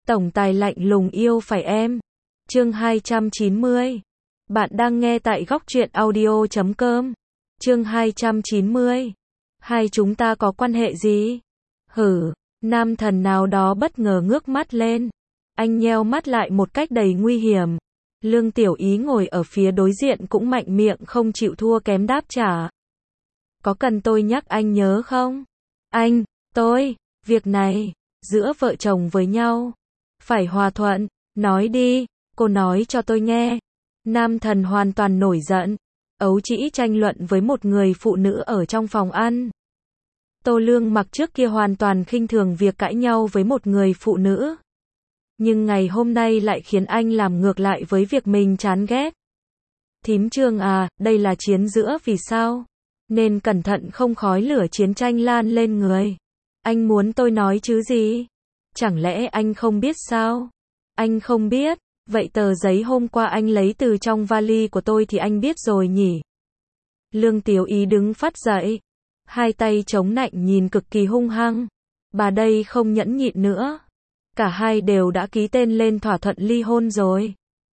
Tổng tài lạnh lùng yêu phải em. Chương 290. Bạn đang nghe tại góc truyện audio.com. Chương 290. Hai chúng ta có quan hệ gì? Hử, nam thần nào đó bất ngờ ngước mắt lên. Anh nheo mắt lại một cách đầy nguy hiểm. Lương Tiểu Ý ngồi ở phía đối diện cũng mạnh miệng không chịu thua kém đáp trả. Có cần tôi nhắc anh nhớ không? Anh, tôi, việc này, giữa vợ chồng với nhau, phải hòa thuận, nói đi, cô nói cho tôi nghe. Nam thần hoàn toàn nổi giận, ấu trĩ tranh luận với một người phụ nữ ở trong phòng ăn. Tô Lương Mặc trước kia hoàn toàn khinh thường việc cãi nhau với một người phụ nữ. Nhưng ngày hôm nay lại khiến anh làm ngược lại với việc mình chán ghét. Thím Trương à, đây là chiến giữa vì sao? Nên cẩn thận không khói lửa chiến tranh lan lên người. Anh muốn tôi nói chứ gì? Chẳng lẽ anh không biết sao? Anh không biết, vậy tờ giấy hôm qua anh lấy từ trong vali của tôi thì anh biết rồi nhỉ? Lương Tiểu Ý đứng phát dậy, hai tay chống nạnh nhìn cực kỳ hung hăng. Bà đây không nhẫn nhịn nữa. Cả hai đều đã ký tên lên thỏa thuận ly hôn rồi.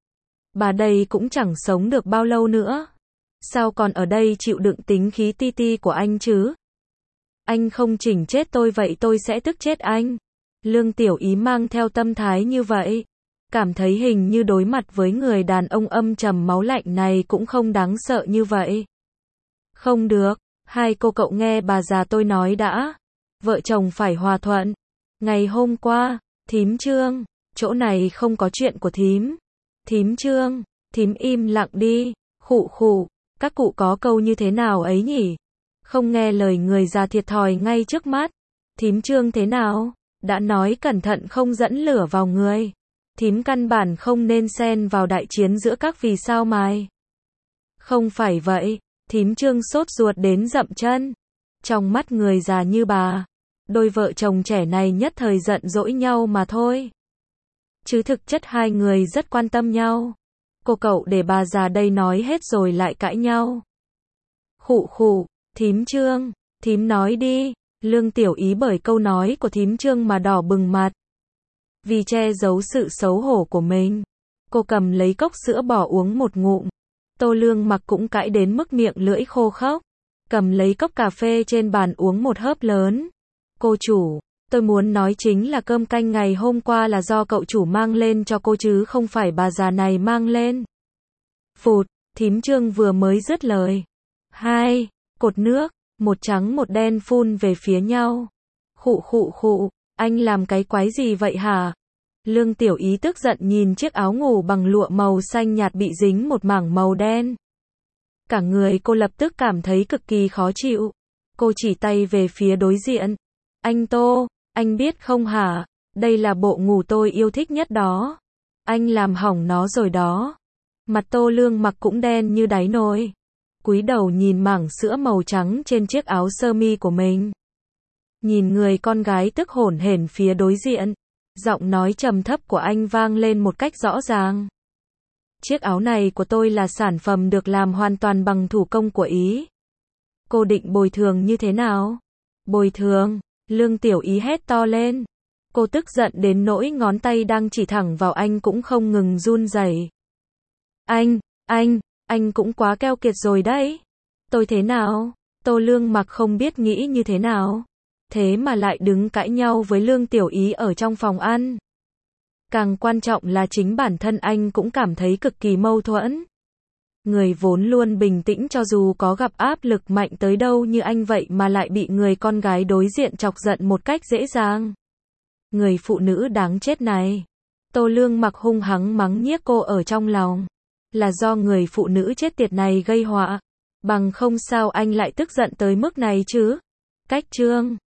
Bà đây cũng chẳng sống được bao lâu nữa. Sao còn ở đây chịu đựng tính khí ti ti của anh chứ? Anh không chỉnh chết tôi vậy tôi sẽ tức chết anh. Lương Tiểu Ý mang theo tâm thái như vậy. Cảm thấy hình như đối mặt với người đàn ông âm trầm máu lạnh này cũng không đáng sợ như vậy. Không được, hai cô cậu nghe bà già tôi nói đã. Vợ chồng phải hòa thuận. Ngày hôm qua, thím Trương, chỗ này không có chuyện của thím. Thím Trương, thím im lặng đi, khụ khụ, các cụ có câu như thế nào ấy nhỉ? Không nghe lời người già thiệt thòi ngay trước mắt. Thím Trương thế nào? Đã nói cẩn thận không dẫn lửa vào người. Thím căn bản không nên xen vào đại chiến giữa các vì sao mài. Không phải vậy, thím Trương sốt ruột đến dậm chân. Trong mắt người già như bà, đôi vợ chồng trẻ này nhất thời giận dỗi nhau mà thôi. Chứ thực chất hai người rất quan tâm nhau. Cô cậu để bà già đây nói hết rồi lại cãi nhau. Khụ khụ, thím Trương, thím nói đi. Lương Tiểu Ý bởi câu nói của thím Trương mà đỏ bừng mặt. Vì che giấu sự xấu hổ của mình, cô cầm lấy cốc sữa bỏ uống một ngụm. Tô Lương Mặc cũng cãi đến mức miệng lưỡi khô khốc, cầm lấy cốc cà phê trên bàn uống một hớp lớn. Cô chủ, tôi muốn nói chính là cơm canh ngày hôm qua là do cậu chủ mang lên cho cô chứ không phải bà già này mang lên. Phụt, thím Trương vừa mới dứt lời. Hai cột nước, một trắng một đen phun về phía nhau. Khụ khụ khụ, anh làm cái quái gì vậy hả? Lương Tiểu Ý tức giận nhìn chiếc áo ngủ bằng lụa màu xanh nhạt bị dính một mảng màu đen. Cả người cô lập tức cảm thấy cực kỳ khó chịu. Cô chỉ tay về phía đối diện. Anh Tô, anh biết không hả? Đây là bộ ngủ tôi yêu thích nhất đó. Anh làm hỏng nó rồi đó. Mặt Tô Lương Mặc cũng đen như đáy nồi. Cúi đầu nhìn mảng sữa màu trắng trên chiếc áo sơ mi của mình. Nhìn người con gái tức hổn hển phía đối diện. Giọng nói trầm thấp của anh vang lên một cách rõ ràng. Chiếc áo này của tôi là sản phẩm được làm hoàn toàn bằng thủ công của Ý. Cô định bồi thường như thế nào? Bồi thường? Lương Tiểu Ý hét to lên. Cô tức giận đến nỗi ngón tay đang chỉ thẳng vào anh cũng không ngừng run rẩy. Anh cũng quá keo kiệt rồi đấy. Tôi thế nào? Tô Lương Mặc không biết nghĩ như thế nào. Thế mà lại đứng cãi nhau với Lương Tiểu Ý ở trong phòng ăn. Càng quan trọng là chính bản thân anh cũng cảm thấy cực kỳ mâu thuẫn. Người vốn luôn bình tĩnh cho dù có gặp áp lực mạnh tới đâu như anh vậy mà lại bị người con gái đối diện chọc giận một cách dễ dàng. Người phụ nữ đáng chết này. Tô Lương Mặc hung hăng mắng nhiếc cô ở trong lòng. Là do người phụ nữ chết tiệt này gây họa. Bằng không sao anh lại tức giận tới mức này chứ? Cách Trương,